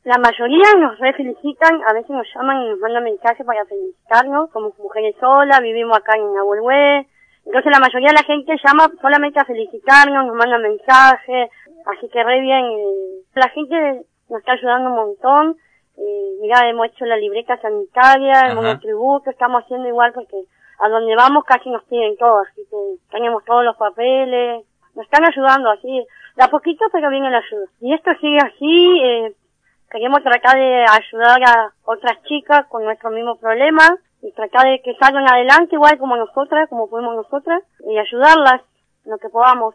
La mayoría nos felicitan, a veces nos llaman y nos mandan mensajes para felicitarnos, somos mujeres solas, vivimos acá en Nahuelhué, entonces la mayoría de la gente llama solamente a felicitarnos, nos manda mensajes, así que re bien, la gente nos está ayudando un montón, mirá, hemos hecho la libreta sanitaria, el monotributo, estamos haciendo igual porque a donde vamos casi nos piden todo, así que tenemos todos los papeles, nos están ayudando así, de a poquito pero viene la ayuda. Y esto sigue así, queremos tratar de ayudar a otras chicas con nuestro mismo problema y tratar de que salgan adelante igual como nosotras, como podemos nosotras, y ayudarlas en lo que podamos.